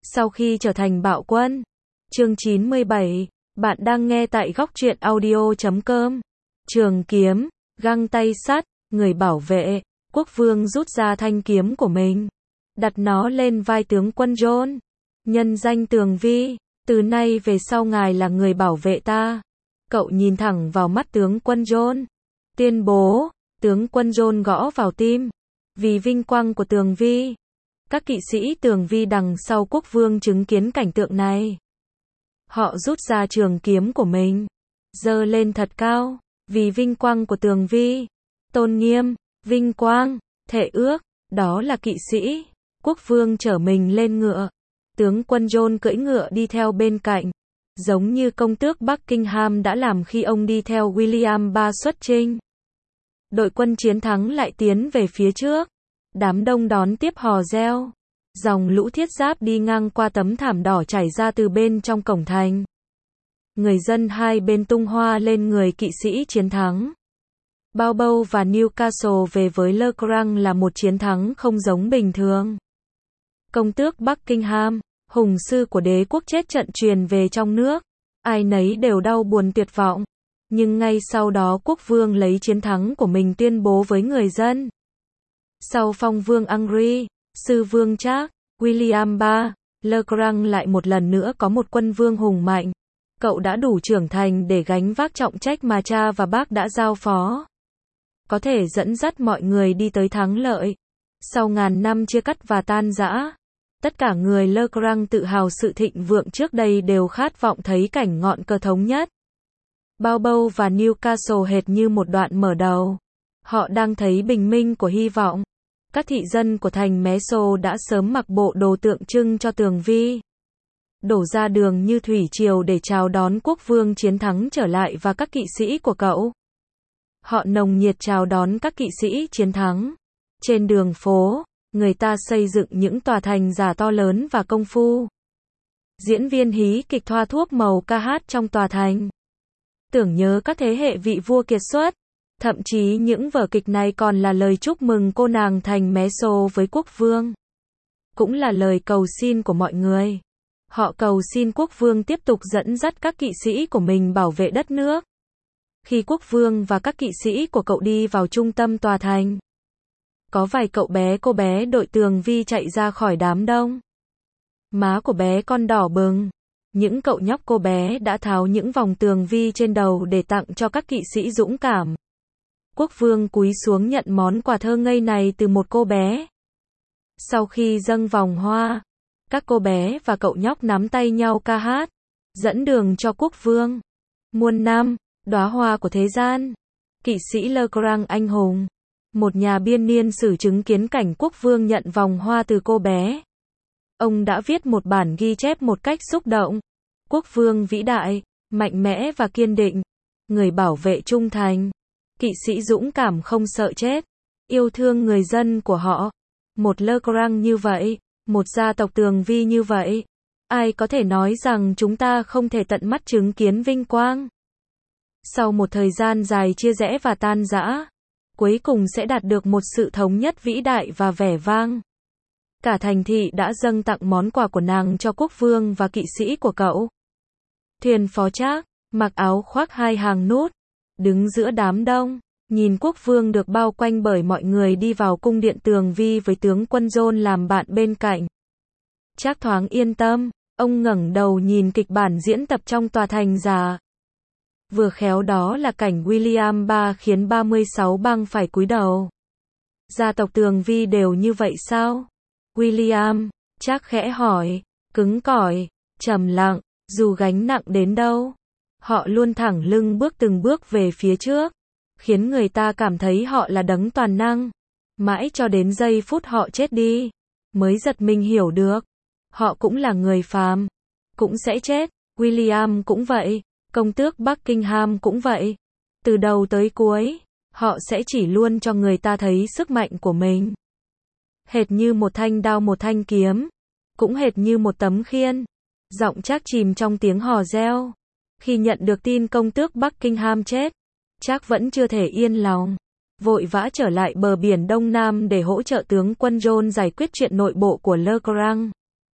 Sau khi trở thành bạo quân. Chương 97, bạn đang nghe tại góc truyện audio.com. Trường kiếm, găng tay sắt, người bảo vệ, quốc vương rút ra thanh kiếm của mình, đặt nó lên vai tướng quân John. Nhân danh Tường Vi, từ nay về sau ngài là người bảo vệ ta. Cậu nhìn thẳng vào mắt tướng quân John, tuyên bố. Tướng quân John gõ vào tim. Vì vinh quang của Tường Vi, các kỵ sĩ Tường Vi đằng sau quốc vương chứng kiến cảnh tượng này. Họ rút ra trường kiếm của mình, giơ lên thật cao. Vì vinh quang của Tường Vi, tôn nghiêm, vinh quang, thệ ước, đó là kỵ sĩ. Quốc vương chở mình lên ngựa. Tướng quân John cưỡi ngựa đi theo bên cạnh, giống như công tước Buckingham đã làm khi ông đi theo William III xuất chinh. Đội quân chiến thắng lại tiến về phía trước. Đám đông đón tiếp hò reo. Dòng lũ thiết giáp đi ngang qua tấm thảm đỏ trải ra từ bên trong cổng thành. Người dân hai bên tung hoa lên người kỵ sĩ chiến thắng. Balboa và Newcastle về với Le Grand là một chiến thắng không giống bình thường. Công tước Buckingham, hùng sư của đế quốc chết trận truyền về trong nước. Ai nấy đều đau buồn tuyệt vọng. Nhưng ngay sau đó quốc vương lấy chiến thắng của mình tuyên bố với người dân. Sau phong vương Henry, sư vương Charles, William III, Le Grand lại một lần nữa có một quân vương hùng mạnh. Cậu đã đủ trưởng thành để gánh vác trọng trách mà cha và bác đã giao phó. Có thể dẫn dắt mọi người đi tới thắng lợi. Sau ngàn năm chia cắt và tan rã, tất cả người Le Grand tự hào sự thịnh vượng trước đây đều khát vọng thấy cảnh ngọn cờ thống nhất. Balboa và Newcastle hệt như một đoạn mở đầu. Họ đang thấy bình minh của hy vọng. Các thị dân của thành Meso đã sớm mặc bộ đồ tượng trưng cho Tường Vi, đổ ra đường như thủy triều để chào đón quốc vương chiến thắng trở lại và các kỵ sĩ của cậu. Họ nồng nhiệt chào đón các kỵ sĩ chiến thắng. Trên đường phố, người ta xây dựng những tòa thành giả to lớn và công phu. Diễn viên hí kịch thoa thuốc màu ca hát trong tòa thành, tưởng nhớ các thế hệ vị vua kiệt xuất. Thậm chí những vở kịch này còn là lời chúc mừng cô nàng thành Meso với quốc vương. Cũng là lời cầu xin của mọi người. Họ cầu xin quốc vương tiếp tục dẫn dắt các kỵ sĩ của mình bảo vệ đất nước. Khi quốc vương và các kỵ sĩ của cậu đi vào trung tâm tòa thành, có vài cậu bé cô bé đội Tường Vi chạy ra khỏi đám đông. Má của bé con đỏ bừng. Những cậu nhóc cô bé đã tháo những vòng Tường Vi trên đầu để tặng cho các kỵ sĩ dũng cảm. Quốc vương cúi xuống nhận món quà thơ ngây này từ một cô bé. Sau khi dâng vòng hoa, các cô bé và cậu nhóc nắm tay nhau ca hát, dẫn đường cho quốc vương. Muôn năm, đóa hoa của thế gian. Kỵ sĩ Le Grand anh hùng, một nhà biên niên sử chứng kiến cảnh quốc vương nhận vòng hoa từ cô bé. Ông đã viết một bản ghi chép một cách xúc động. Quốc vương vĩ đại, mạnh mẽ và kiên định, người bảo vệ trung thành, kỵ sĩ dũng cảm không sợ chết, yêu thương người dân của họ. Một Le Grand như vậy, một gia tộc Tường Vi như vậy, ai có thể nói rằng chúng ta không thể tận mắt chứng kiến vinh quang. Sau một thời gian dài chia rẽ và tan rã, cuối cùng sẽ đạt được một sự thống nhất vĩ đại và vẻ vang. Cả thành thị đã dâng tặng món quà của nàng cho quốc vương và kỵ sĩ của cậu. Thuyền phó Charles, mặc áo khoác hai hàng nút, đứng giữa đám đông, nhìn quốc vương được bao quanh bởi mọi người đi vào cung điện Tường Vi với tướng quân John làm bạn bên cạnh. Charles thoáng yên tâm, ông ngẩng đầu nhìn kịch bản diễn tập trong tòa thành giả. Vừa khéo đó là cảnh William III khiến 36 bang phải cúi đầu. Gia tộc Tường Vi đều như vậy sao? William, Charles khẽ hỏi, cứng cỏi, trầm lặng, dù gánh nặng đến đâu, họ luôn thẳng lưng bước từng bước về phía trước, khiến người ta cảm thấy họ là đấng toàn năng. Mãi cho đến giây phút họ chết đi, mới giật mình hiểu được, họ cũng là người phàm, cũng sẽ chết. William cũng vậy, công tước Buckingham cũng vậy. Từ đầu tới cuối, họ sẽ chỉ luôn cho người ta thấy sức mạnh của mình. Hệt như một thanh đao một thanh kiếm, cũng hệt như một tấm khiên. Giọng Charles chìm trong tiếng hò reo. Khi nhận được tin công tước Buckingham chết, Charles vẫn chưa thể yên lòng. Vội vã trở lại bờ biển Đông Nam để hỗ trợ tướng quân John giải quyết chuyện nội bộ của Le Grand.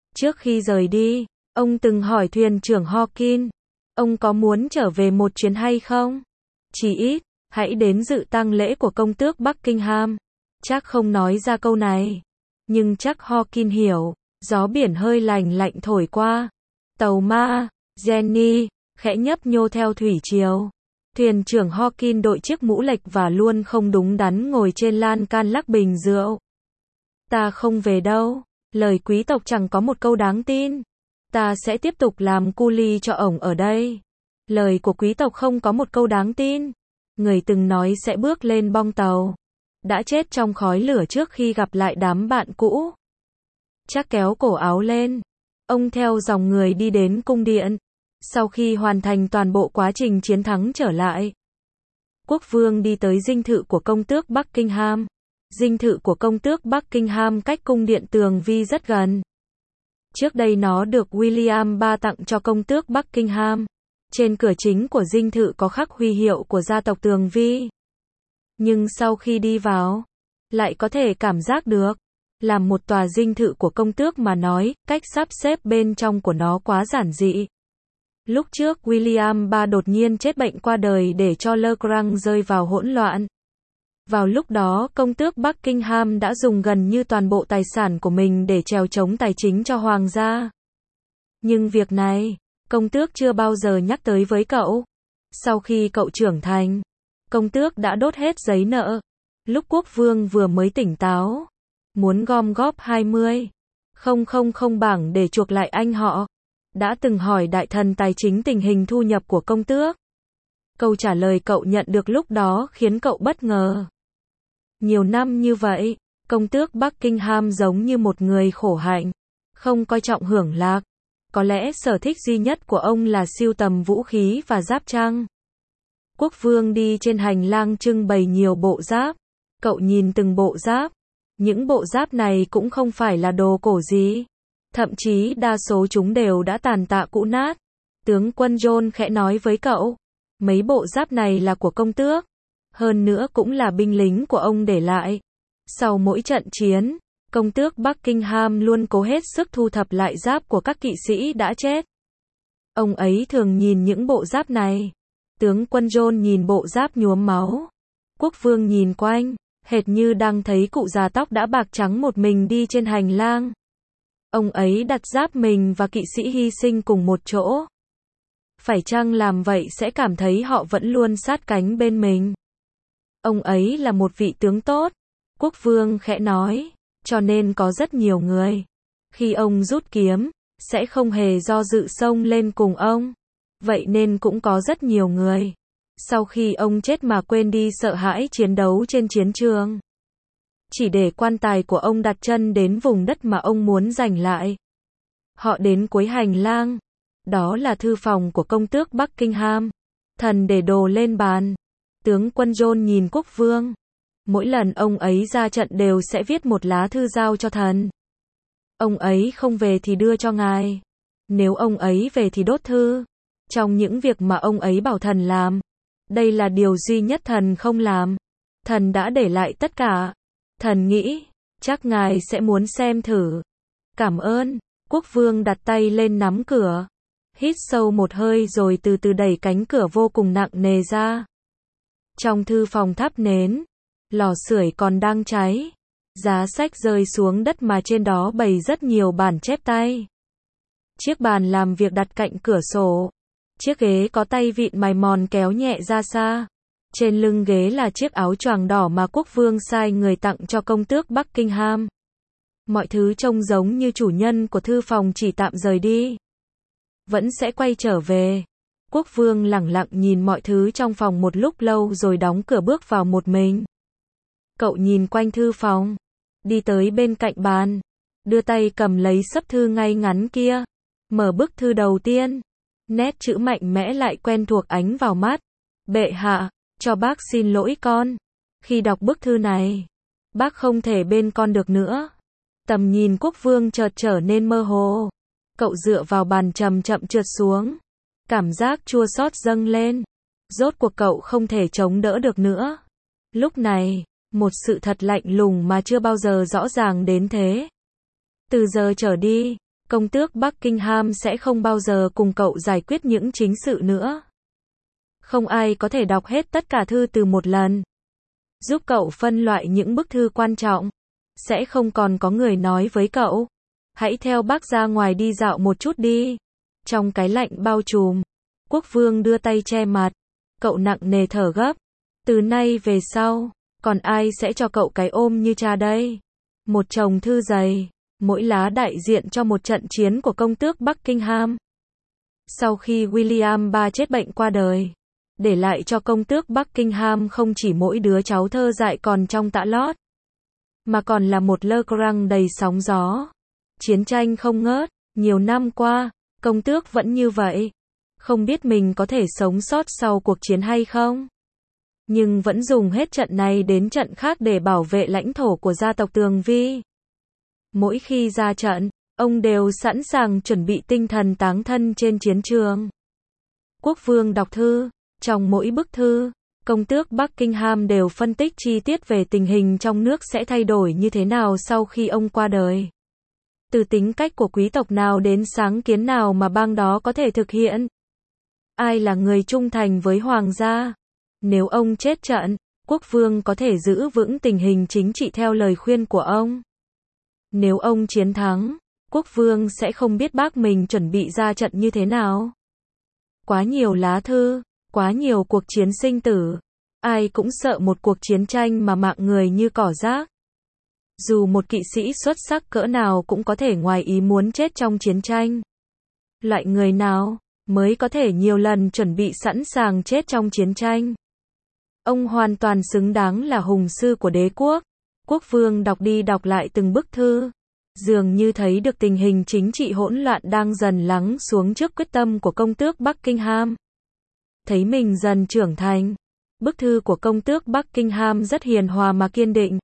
Trước khi rời đi, ông từng hỏi thuyền trưởng Hawkins, ông có muốn trở về một chuyến hay không? Chỉ ít, hãy đến dự tang lễ của công tước Buckingham. Chắc không nói ra câu này, nhưng chắc Hawkins hiểu. Gió biển hơi lành lạnh thổi qua. Tàu ma, Jenny, khẽ nhấp nhô theo thủy triều. Thuyền trưởng Hawkins đội chiếc mũ lệch và luôn không đúng đắn ngồi trên lan can lắc bình rượu. Ta không về đâu. Lời quý tộc chẳng có một câu đáng tin. Ta sẽ tiếp tục làm cu li cho ổng ở đây. Lời của quý tộc không có một câu đáng tin. Người từng nói sẽ bước lên bong tàu, đã chết trong khói lửa trước khi gặp lại đám bạn cũ. Chắc kéo cổ áo lên. Ông theo dòng người đi đến cung điện. Sau khi hoàn thành toàn bộ quá trình chiến thắng trở lại, quốc vương đi tới dinh thự của công tước Buckingham. Dinh thự của công tước Buckingham cách cung điện Tường Vi rất gần. Trước đây nó được William III tặng cho công tước Buckingham. Trên cửa chính của dinh thự có khắc huy hiệu của gia tộc Tường Vi. Nhưng sau khi đi vào, lại có thể cảm giác được, làm một tòa dinh thự của công tước mà nói, cách sắp xếp bên trong của nó quá giản dị. Lúc trước William III đột nhiên chết bệnh qua đời để cho Le Grand rơi vào hỗn loạn. Vào lúc đó công tước Buckingham đã dùng gần như toàn bộ tài sản của mình để trèo chống tài chính cho hoàng gia. Nhưng việc này, công tước chưa bao giờ nhắc tới với cậu. Sau khi cậu trưởng thành, công tước đã đốt hết giấy nợ. Lúc quốc vương vừa mới tỉnh táo, muốn gom góp 20,000 bảng để chuộc lại anh họ, đã từng hỏi đại thần tài chính tình hình thu nhập của công tước. Câu trả lời cậu nhận được lúc đó khiến cậu bất ngờ. Nhiều năm như vậy, công tước Buckingham giống như một người khổ hạnh, không coi trọng hưởng lạc. Có lẽ sở thích duy nhất của ông là sưu tầm vũ khí và giáp trang. Quốc vương đi trên hành lang trưng bày nhiều bộ giáp. Cậu nhìn từng bộ giáp. Những bộ giáp này cũng không phải là đồ cổ gì. Thậm chí đa số chúng đều đã tàn tạ cũ nát. Tướng quân John khẽ nói với cậu, mấy bộ giáp này là của công tước. Hơn nữa cũng là binh lính của ông để lại. Sau mỗi trận chiến, công tước Buckingham luôn cố hết sức thu thập lại giáp của các kỵ sĩ đã chết. Ông ấy thường nhìn những bộ giáp này. Tướng quân John nhìn bộ giáp nhuốm máu. Quốc vương nhìn quanh, hệt như đang thấy cụ già tóc đã bạc trắng một mình đi trên hành lang. Ông ấy đặt giáp mình và kỵ sĩ hy sinh cùng một chỗ. Phải chăng làm vậy sẽ cảm thấy họ vẫn luôn sát cánh bên mình? Ông ấy là một vị tướng tốt, quốc vương khẽ nói, cho nên có rất nhiều người, khi ông rút kiếm, sẽ không hề do dự xông lên cùng ông. Vậy nên cũng có rất nhiều người, sau khi ông chết mà quên đi sợ hãi chiến đấu trên chiến trường. Chỉ để quan tài của ông đặt chân đến vùng đất mà ông muốn giành lại. Họ đến cuối hành lang. Đó là thư phòng của công tước Buckingham. Thần để đồ lên bàn. Tướng quân John nhìn quốc vương. Mỗi lần ông ấy ra trận đều sẽ viết một lá thư giao cho thần. Ông ấy không về thì đưa cho ngài. Nếu ông ấy về thì đốt thư. Trong những việc mà ông ấy bảo thần làm, đây là điều duy nhất thần không làm. Thần đã để lại tất cả. Thần nghĩ, chắc ngài sẽ muốn xem thử. Cảm ơn. Quốc vương đặt tay lên nắm cửa. Hít sâu một hơi rồi từ từ đẩy cánh cửa vô cùng nặng nề ra. Trong thư phòng thắp nến, lò sưởi còn đang cháy. Giá sách rơi xuống đất mà trên đó bày rất nhiều bản chép tay. Chiếc bàn làm việc đặt cạnh cửa sổ. Chiếc ghế có tay vịn mài mòn kéo nhẹ ra xa. Trên lưng ghế là chiếc áo choàng đỏ mà quốc vương sai người tặng cho công tước Buckingham. Mọi thứ trông giống như chủ nhân của thư phòng chỉ tạm rời đi. Vẫn sẽ quay trở về. Quốc vương lẳng lặng nhìn mọi thứ trong phòng một lúc lâu rồi đóng cửa bước vào một mình. Cậu nhìn quanh thư phòng. Đi tới bên cạnh bàn. Đưa tay cầm lấy xấp thư ngay ngắn kia. Mở bức thư đầu tiên. Nét chữ mạnh mẽ lại quen thuộc ánh vào mắt. Bệ hạ, cho bác xin lỗi con. Khi đọc bức thư này, bác không thể bên con được nữa. Tầm nhìn quốc vương chợt trở nên mơ hồ. Cậu dựa vào bàn chậm chậm trượt xuống. Cảm giác chua xót dâng lên. Rốt cuộc cậu không thể chống đỡ được nữa. Lúc này, một sự thật lạnh lùng mà chưa bao giờ rõ ràng đến thế. Từ giờ trở đi, công tước Buckingham sẽ không bao giờ cùng cậu giải quyết những chính sự nữa. Không ai có thể đọc hết tất cả thư từ một lần. Giúp cậu phân loại những bức thư quan trọng. Sẽ không còn có người nói với cậu, hãy theo bác ra ngoài đi dạo một chút đi. Trong cái lạnh bao trùm, quốc vương đưa tay che mặt. Cậu nặng nề thở gấp. Từ nay về sau, còn ai sẽ cho cậu cái ôm như cha đây? Một chồng thư dày, mỗi lá đại diện cho một trận chiến của công tước Buckingham. Sau khi William III chết bệnh qua đời, để lại cho công tước Buckingham không chỉ mỗi đứa cháu thơ dại còn trong tã lót, mà còn là một Le Grand đầy sóng gió. Chiến tranh không ngớt, nhiều năm qua, công tước vẫn như vậy. Không biết mình có thể sống sót sau cuộc chiến hay không? Nhưng vẫn dùng hết trận này đến trận khác để bảo vệ lãnh thổ của gia tộc Tường Vi. Mỗi khi ra trận, ông đều sẵn sàng chuẩn bị tinh thần táng thân trên chiến trường. Quốc vương đọc thư. Trong mỗi bức thư, công tước Buckingham đều phân tích chi tiết về tình hình trong nước sẽ thay đổi như thế nào sau khi ông qua đời. Từ tính cách của quý tộc nào đến sáng kiến nào mà bang đó có thể thực hiện. Ai là người trung thành với hoàng gia? Nếu ông chết trận, quốc vương có thể giữ vững tình hình chính trị theo lời khuyên của ông. Nếu ông chiến thắng, quốc vương sẽ không biết bác mình chuẩn bị ra trận như thế nào. Quá nhiều lá thư, quá nhiều cuộc chiến sinh tử. Ai cũng sợ một cuộc chiến tranh mà mạng người như cỏ rác. Dù một kỵ sĩ xuất sắc cỡ nào cũng có thể ngoài ý muốn chết trong chiến tranh. Loại người nào mới có thể nhiều lần chuẩn bị sẵn sàng chết trong chiến tranh? Ông hoàn toàn xứng đáng là hùng sư của đế quốc. Quốc vương đọc đi đọc lại từng bức thư, dường như thấy được tình hình chính trị hỗn loạn đang dần lắng xuống trước quyết tâm của công tước Buckingham. Thấy mình dần trưởng thành. Bức thư của công tước Buckingham rất hiền hòa mà kiên định.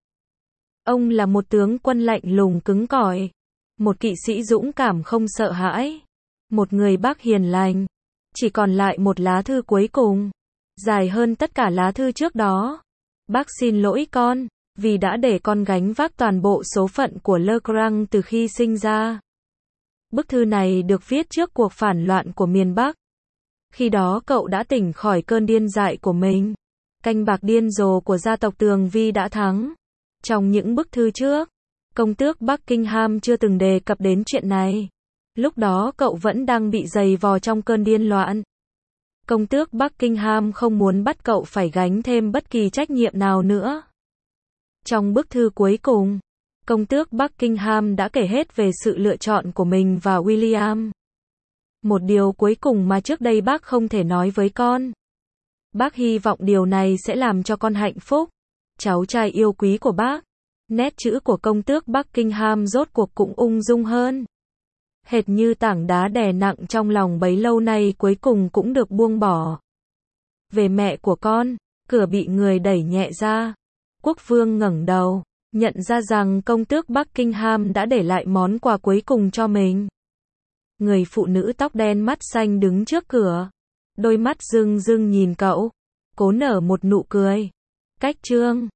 Ông là một tướng quân lạnh lùng cứng cỏi, một kỵ sĩ dũng cảm không sợ hãi, một người bác hiền lành. Chỉ còn lại một lá thư cuối cùng, dài hơn tất cả lá thư trước đó. Bác xin lỗi con, vì đã để con gánh vác toàn bộ số phận của Le Grand từ khi sinh ra. Bức thư này được viết trước cuộc phản loạn của miền Bắc. Khi đó cậu đã tỉnh khỏi cơn điên dại của mình. Canh bạc điên rồ của gia tộc Tường Vi đã thắng. Trong những bức thư trước, công tước Buckingham chưa từng đề cập đến chuyện này. Lúc đó cậu vẫn đang bị giày vò trong cơn điên loạn. Công tước Buckingham không muốn bắt cậu phải gánh thêm bất kỳ trách nhiệm nào nữa. Trong bức thư cuối cùng, công tước Buckingham đã kể hết về sự lựa chọn của mình và William. Một điều cuối cùng mà trước đây bác không thể nói với con. Bác hy vọng điều này sẽ làm cho con hạnh phúc. Cháu trai yêu quý của bác. Nét chữ của công tước Buckingham rốt cuộc cũng ung dung hơn. Hệt như tảng đá đè nặng trong lòng bấy lâu nay cuối cùng cũng được buông bỏ. Về mẹ của con, cửa bị người đẩy nhẹ ra. Quốc vương ngẩng đầu, nhận ra rằng công tước Buckingham đã để lại món quà cuối cùng cho mình. Người phụ nữ tóc đen mắt xanh đứng trước cửa. Đôi mắt rưng rưng nhìn cậu. Cố nở một nụ cười. Cách trương.